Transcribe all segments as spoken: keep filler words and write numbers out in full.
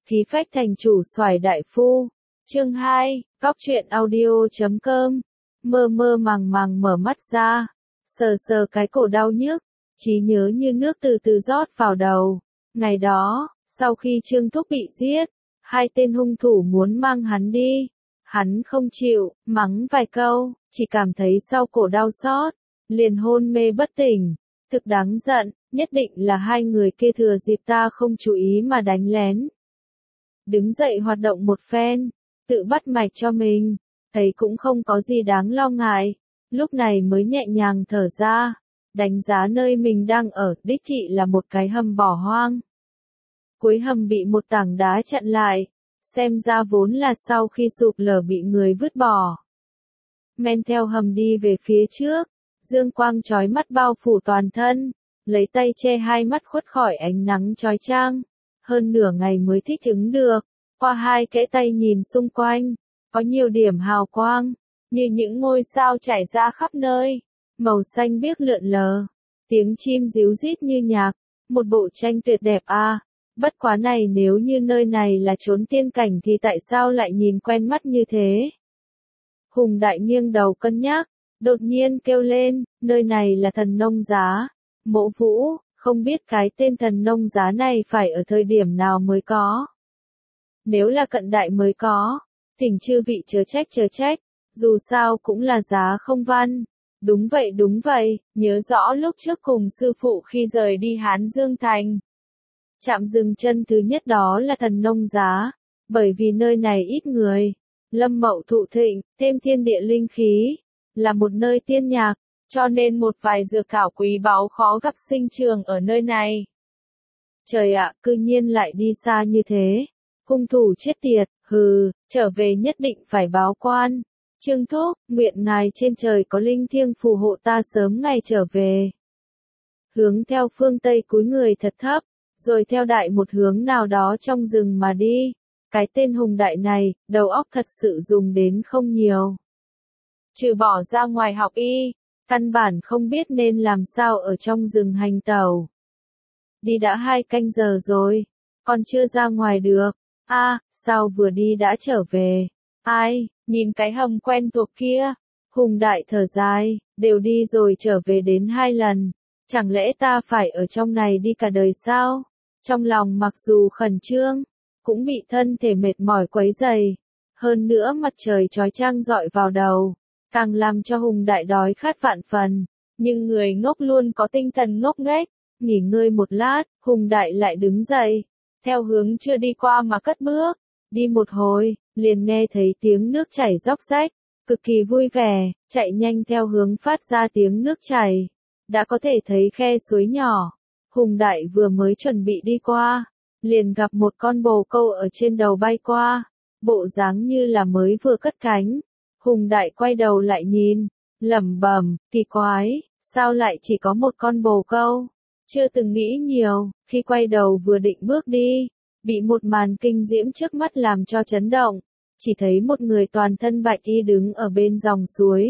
Khí phách thành chủ xoài đại phu. Chương hai, Cóc truyện audio chấm com. Mơ mơ màng màng mở mắt ra, sờ sờ cái cổ đau nhức, trí nhớ như nước từ từ rót vào đầu. Ngày đó, sau khi Trương Thúc bị giết, hai tên hung thủ muốn mang hắn đi. Hắn không chịu, mắng vài câu, chỉ cảm thấy sau cổ đau xót, liền hôn mê bất tỉnh. Thực đáng giận, nhất định là hai người kia thừa dịp ta không chú ý mà đánh lén. Đứng dậy hoạt động một phen, tự bắt mạch cho mình, thấy cũng không có gì đáng lo ngại, lúc này mới nhẹ nhàng thở ra, đánh giá nơi mình đang ở, đích thị là một cái hầm bỏ hoang. Cuối hầm bị một tảng đá chặn lại, xem ra vốn là sau khi sụp lở bị người vứt bỏ. Men theo hầm đi về phía trước, dương quang chói mắt bao phủ toàn thân, lấy tay che hai mắt khuất khỏi ánh nắng chói chang. Hơn nửa ngày mới thích ứng được, qua hai kẽ tay nhìn xung quanh, có nhiều điểm hào quang, như những ngôi sao chảy ra khắp nơi, màu xanh biếc lượn lờ, tiếng chim ríu rít như nhạc, một bộ tranh tuyệt đẹp a. Bất quá này nếu như nơi này là chốn tiên cảnh thì tại sao lại nhìn quen mắt như thế? Hùng Đại nghiêng đầu cân nhắc, đột nhiên kêu lên, nơi này là Thần Nông Giá, Mộ Vũ. Không biết cái tên Thần Nông Giá này phải ở thời điểm nào mới có. Nếu là cận đại mới có, thỉnh chư vị chớ trách chớ trách, dù sao cũng là giá không văn. Đúng vậy đúng vậy, nhớ rõ lúc trước cùng sư phụ khi rời đi Hán Dương Thành. Chạm dừng chân thứ nhất đó là Thần Nông Giá, bởi vì nơi này ít người, lâm mậu thụ thịnh, thêm thiên địa linh khí, là một nơi tiên nhạc. Cho nên một vài dược thảo quý báu khó gặp sinh trường ở nơi này. Trời ạ, cư nhiên lại đi xa như thế. Hung thủ chết tiệt, hừ, trở về nhất định phải báo quan. Trương Thúc, nguyện ngài trên trời có linh thiêng phù hộ ta sớm ngày trở về. Hướng theo phương Tây cúi người thật thấp, rồi theo đại một hướng nào đó trong rừng mà đi. Cái tên Hùng Đại này, đầu óc thật sự dùng đến không nhiều. Trừ bỏ ra ngoài học y, căn bản không biết nên làm sao ở trong rừng hành tẩu. Đi đã hai canh giờ rồi, còn chưa ra ngoài được. A, à, sao vừa đi đã trở về? Ai, nhìn cái hầm quen thuộc kia. Hùng Đại thở dài, đều đi rồi trở về đến hai lần. Chẳng lẽ ta phải ở trong này đi cả đời sao? Trong lòng mặc dù khẩn trương, cũng bị thân thể mệt mỏi quấy dày. Hơn nữa mặt trời chói chang rọi vào đầu, càng làm cho Hùng Đại đói khát vạn phần, nhưng người ngốc luôn có tinh thần ngốc nghếch. Nghỉ ngơi một lát, Hùng Đại lại đứng dậy, theo hướng chưa đi qua mà cất bước, đi một hồi, liền nghe thấy tiếng nước chảy róc rách, cực kỳ vui vẻ, chạy nhanh theo hướng phát ra tiếng nước chảy, đã có thể thấy khe suối nhỏ. Hùng Đại vừa mới chuẩn bị đi qua, liền gặp một con bồ câu ở trên đầu bay qua, bộ dáng như là mới vừa cất cánh. Hùng Đại quay đầu lại nhìn, lẩm bẩm, kỳ quái, sao lại chỉ có một con bồ câu? Chưa từng nghĩ nhiều, khi quay đầu vừa định bước đi, bị một màn kinh diễm trước mắt làm cho chấn động, chỉ thấy một người toàn thân bạch y đứng ở bên dòng suối.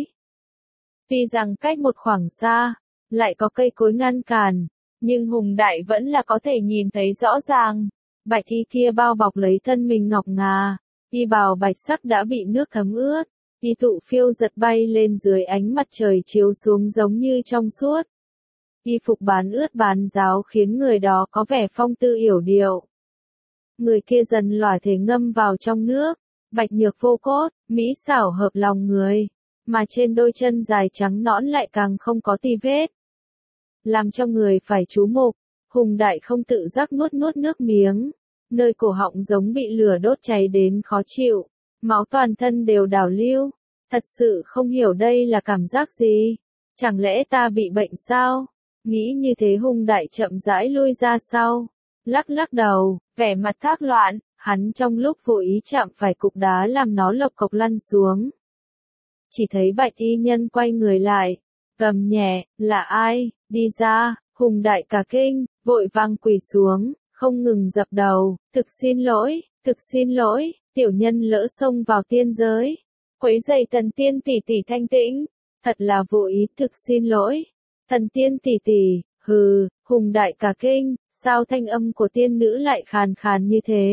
Tuy rằng cách một khoảng xa, lại có cây cối ngăn cản, nhưng Hùng Đại vẫn là có thể nhìn thấy rõ ràng, bạch y kia bao bọc lấy thân mình ngọc ngà, y bào bạch sắc đã bị nước thấm ướt. Y thụ phiêu giật bay lên dưới ánh mặt trời chiếu xuống giống như trong suốt. Y phục bán ướt bán ráo khiến người đó có vẻ phong tư yểu điệu. Người kia dần lỏi thể ngâm vào trong nước, bạch nhược vô cốt, mỹ xảo hợp lòng người, mà trên đôi chân dài trắng nõn lại càng không có tì vết. Làm cho người phải chú mục, Hùng Đại không tự giác nuốt nuốt nước miếng, nơi cổ họng giống bị lửa đốt cháy đến khó chịu. Máu toàn thân đều đảo lưu, thật sự không hiểu đây là cảm giác gì, chẳng lẽ ta bị bệnh sao? Nghĩ như thế Hùng Đại chậm rãi lui ra sau, lắc lắc đầu, vẻ mặt thác loạn, hắn trong lúc vô ý chạm phải cục đá làm nó lộc cộc lăn xuống. Chỉ thấy bạch y nhân quay người lại, gầm nhẹ, là ai, đi ra, Hùng Đại cả kinh, vội vàng quỳ xuống, không ngừng dập đầu, thực xin lỗi, thực xin lỗi. Tiểu nhân lỡ xông vào tiên giới, quấy rầy thần tiên tỷ tỷ thanh tĩnh, thật là vô ý, thực xin lỗi. Thần tiên tỷ tỷ, hừ, Hùng Đại cả kinh, sao thanh âm của tiên nữ lại khàn khàn như thế?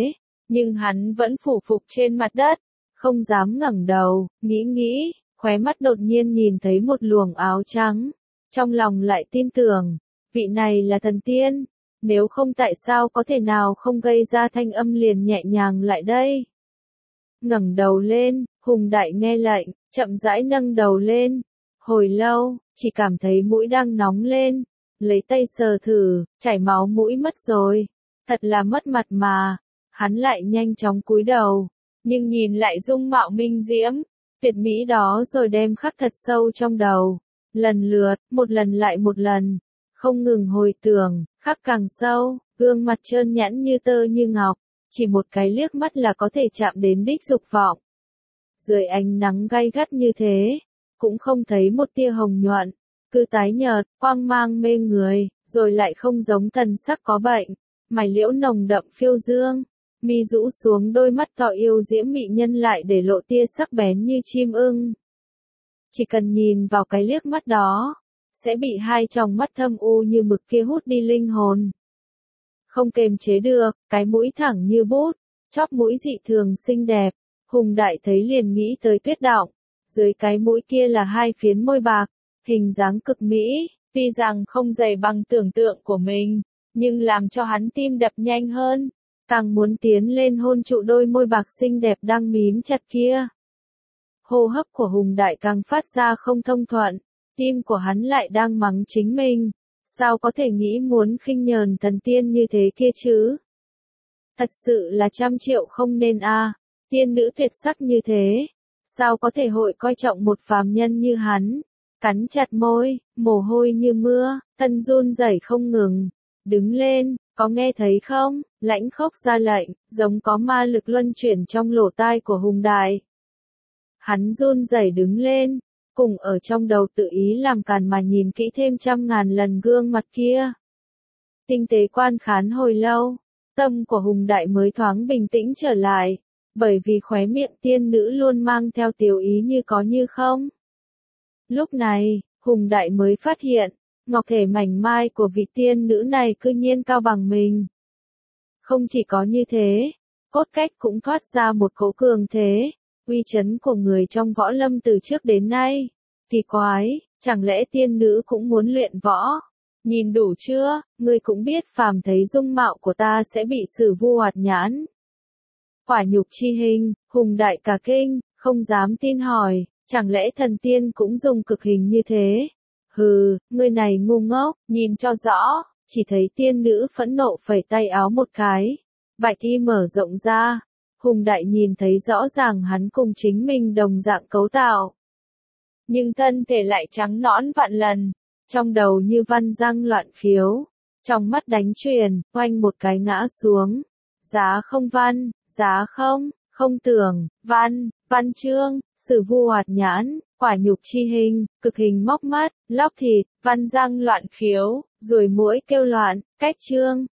nhưng hắn vẫn phủ phục trên mặt đất, không dám ngẩng đầu, nghĩ nghĩ, khóe mắt đột nhiên nhìn thấy một luồng áo trắng, trong lòng lại tin tưởng, vị này là thần tiên, nếu không tại sao có thể nào không gây ra thanh âm liền nhẹ nhàng lại đây. Ngẩng đầu lên, Hùng Đại nghe lệnh, chậm rãi nâng đầu lên, hồi lâu, chỉ cảm thấy mũi đang nóng lên, lấy tay sờ thử, chảy máu mũi mất rồi, thật là mất mặt mà, hắn lại nhanh chóng cúi đầu, nhưng nhìn lại dung mạo minh diễm, tuyệt mỹ đó rồi đem khắc thật sâu trong đầu, lần lượt, một lần lại một lần, không ngừng hồi tưởng, khắc càng sâu, gương mặt trơn nhẵn như tơ như ngọc, chỉ một cái liếc mắt là có thể chạm đến đích dục vọng. Dưới ánh nắng gay gắt như thế, cũng không thấy một tia hồng nhuận, cứ tái nhợt, quang mang mê người, rồi lại không giống thần sắc có bệnh, mày liễu nồng đậm phiêu dương, mi rũ xuống đôi mắt to yêu diễm mị nhân lại để lộ tia sắc bén như chim ưng. Chỉ cần nhìn vào cái liếc mắt đó, sẽ bị hai tròng mắt thâm u như mực kia hút đi linh hồn. Không kềm chế được, cái mũi thẳng như bút, chóp mũi dị thường xinh đẹp, Hùng Đại thấy liền nghĩ tới Tuyết Đọng, dưới cái mũi kia là hai phiến môi bạc, hình dáng cực mỹ, tuy rằng không dày bằng tưởng tượng của mình, nhưng làm cho hắn tim đập nhanh hơn, càng muốn tiến lên hôn trụ đôi môi bạc xinh đẹp đang mím chặt kia. Hô hấp của Hùng Đại càng phát ra không thông thuận, tim của hắn lại đang mắng chính mình, sao có thể nghĩ muốn khinh nhờn thần tiên như thế kia chứ? Thật sự là trăm triệu không nên a, à, tiên nữ tuyệt sắc như thế, sao có thể hội coi trọng một phàm nhân như hắn? Cắn chặt môi, mồ hôi như mưa, thân run rẩy không ngừng. Đứng lên, có nghe thấy không? Lãnh Khốc ra lệnh, giống có ma lực luân chuyển trong lỗ tai của Hùng Đại. Hắn run rẩy đứng lên, cùng ở trong đầu tự ý làm càn mà nhìn kỹ thêm trăm ngàn lần gương mặt kia. Tinh tế quan khán hồi lâu, tâm của Hùng Đại mới thoáng bình tĩnh trở lại, bởi vì khóe miệng tiên nữ luôn mang theo tiểu ý như có như không. Lúc này, Hùng Đại mới phát hiện, ngọc thể mảnh mai của vị tiên nữ này cư nhiên cao bằng mình. Không chỉ có như thế, cốt cách cũng thoát ra một cỗ cường thế, uy chấn của người trong võ lâm từ trước đến nay. Kỳ quái, chẳng lẽ tiên nữ cũng muốn luyện võ? Nhìn đủ chưa, ngươi cũng biết phàm thấy dung mạo của ta sẽ bị xử vu hoạt nhãn. Quả nhục chi hình, Hùng Đại cả kinh, không dám tin hỏi, chẳng lẽ thần tiên cũng dùng cực hình như thế? Hừ, ngươi này ngu ngốc, nhìn cho rõ, chỉ thấy tiên nữ phẫn nộ phẩy tay áo một cái, bạch y mở rộng ra, Hùng Đại nhìn thấy rõ ràng hắn cùng chính mình đồng dạng cấu tạo. Nhưng thân thể lại trắng nõn vạn lần, trong đầu như văn răng loạn khiếu, trong mắt đánh chuyền, oanh một cái ngã xuống. Giá không văn, giá không, không tưởng, văn, văn chương, sử vu hoạt nhãn, quả nhục chi hình, cực hình móc mắt, lóc thịt, văn răng loạn khiếu, ruồi muỗi kêu loạn, cách chương,